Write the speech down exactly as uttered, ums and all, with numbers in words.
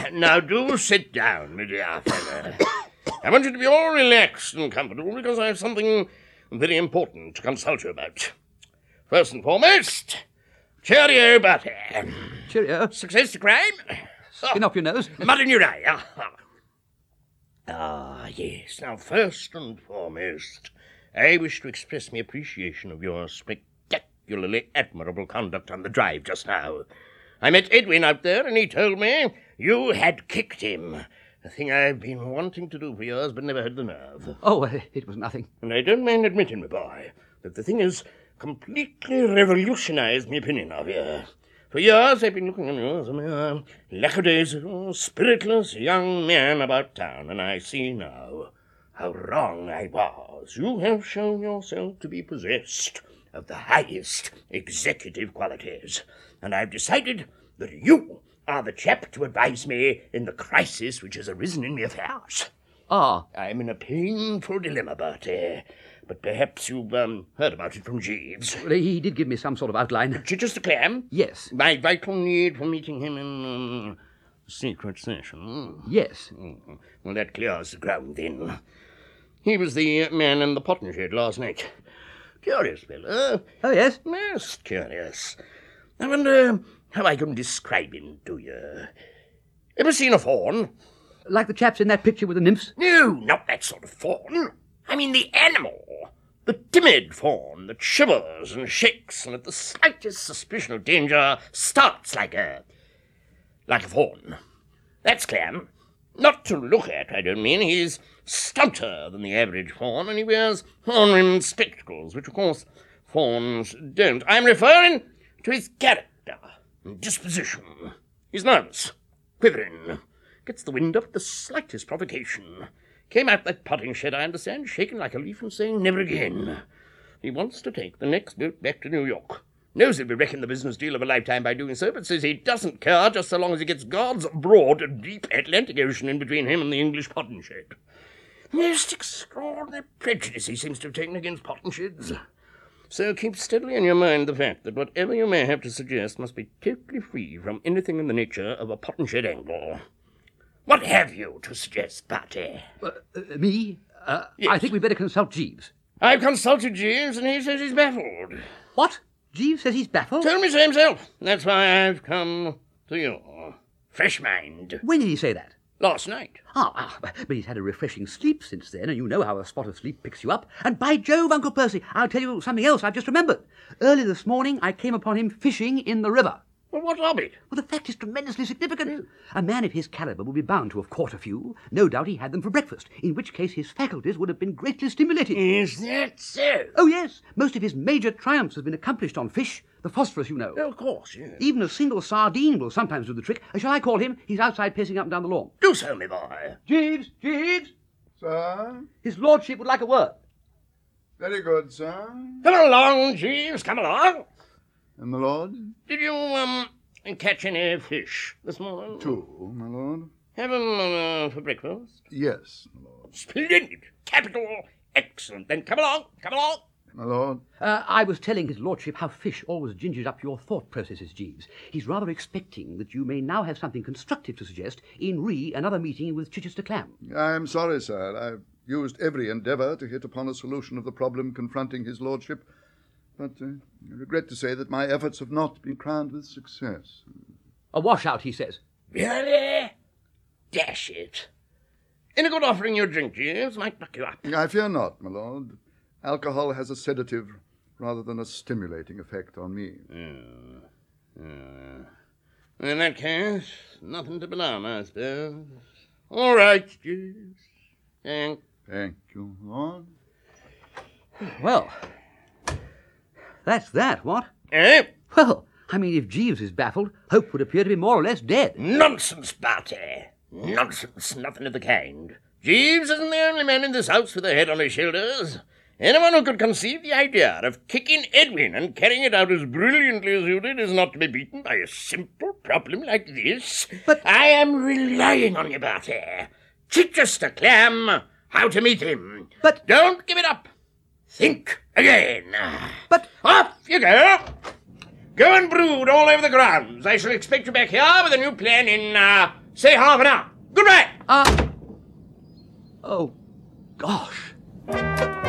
Now do sit down, my dear fellow. I want you to be all relaxed and comfortable because I have something very important to consult you about. First and foremost, cheerio, Bertie. Cheerio. Success to crime? Skin off your nose. Mud in your eye. Ah, ah, yes. Now, first and foremost, I wish to express my appreciation of your spectacularly admirable conduct on the drive just now. I met Edwin out there, and he told me you had kicked him. A thing I've been wanting to do for years, but never had the nerve. Oh, uh, it was nothing. And I don't mind admitting, my boy, that the thing has completely revolutionized my opinion of you. For years I've been looking on you as a mere lackadaisical, spiritless young man about town, and I see now how wrong I was. You have shown yourself to be possessed of the highest executive qualities, and I've decided that you are the chap to advise me in the crisis which has arisen in my affairs. Ah. I'm in a painful dilemma, Bertie, but perhaps you've um, heard about it from Jeeves. Well, he did give me some sort of outline. Chichester Clam? Yes. My vital need for meeting him in um, secret session. Yes. Mm-hmm. Well, that clears the ground then. He was the man in the potting shed last night. Curious fellow. Oh, yes? Most curious. I wonder how I can describe him to you. Ever seen a fawn? Like the chaps in that picture with the nymphs? No, not that sort of fawn. I mean the animal. The timid fawn that shivers and shakes and at the slightest suspicion of danger starts like a... like a fawn. That's Clam. Not to look at, I don't mean. He's stouter than the average fawn, and he wears horn-rimmed spectacles, which, of course, fawns don't. I'm referring to his character and disposition. He's nervous, quivering, gets the wind up at the slightest provocation. Came out that potting shed, I understand, shaking like a leaf and saying never again. He wants to take the next boat back to New York. Knows he'll be wrecking the business deal of a lifetime by doing so, but says he doesn't care just so long as he gets God's broad, deep Atlantic Ocean in between him and the English potting shed. Most extraordinary prejudice he seems to have taken against potting sheds. So keep steadily in your mind the fact that whatever you may have to suggest must be totally free from anything in the nature of a potting shed angle. What have you to suggest, Bertie? Uh, uh, me? Uh, Yes. I think we'd better consult Jeeves. I've consulted Jeeves, and he says he's baffled. What? Jeeves says he's baffled? Told me so himself. That's why I've come to you. Fresh mind. When did he say that? Last night. Ah, ah, but he's had a refreshing sleep since then, and you know how a spot of sleep picks you up. And by Jove, Uncle Percy, I'll tell you something else I've just remembered. Early this morning, I came upon him fishing in the river. Well, what of it? Well, the fact is tremendously significant. A man of his calibre would be bound to have caught a few. No doubt he had them for breakfast, in which case his faculties would have been greatly stimulated. Is that so? Oh, yes. Most of his major triumphs have been accomplished on fish. The phosphorus, you know. Oh, of course, yes. Even a single sardine will sometimes do the trick. Shall I call him? He's outside pacing up and down the lawn. Do so, my boy. Jeeves! Jeeves! Sir? His lordship would like a word. Very good, sir. Come along, Jeeves, come along. And my lord? Did you, um, catch any fish this morning? Two, my lord. Have 'em uh, for breakfast? Yes, my lord. Splendid. Capital. Excellent. Then come along, come along. My lord. Uh, I was telling his lordship how fish always gingers up your thought processes, Jeeves. He's rather expecting that you may now have something constructive to suggest in re another meeting with Chichester Clam. I am sorry, sir. I've used every endeavour to hit upon a solution of the problem confronting his lordship, but uh, I regret to say that my efforts have not been crowned with success. A washout, he says. Really? Dash it. Any good offering you a drink, Jeeves? Might buck you up. I fear not, my lord. Alcohol has a sedative rather than a stimulating effect on me. Uh, uh, in that case, nothing to alarm, I suppose. All right, Jeeves. Thank Thank you, lord. Well, that's that, what? Eh? Well, I mean, if Jeeves is baffled, Hope would appear to be more or less dead. Nonsense, Bertie. Nonsense, nothing of the kind. Jeeves isn't the only man in this house with a head on his shoulders. Anyone who could conceive the idea of kicking Edwin and carrying it out as brilliantly as you did is not to be beaten by a simple problem like this. But- I am relying on you, Bertie. Chichester Clam, how to meet him. But- Don't give it up. Think again. But- Off you go. Go and brood all over the grounds. I shall expect you back here with a new plan in uh, Say half an hour. Goodbye! Ah! Oh, gosh.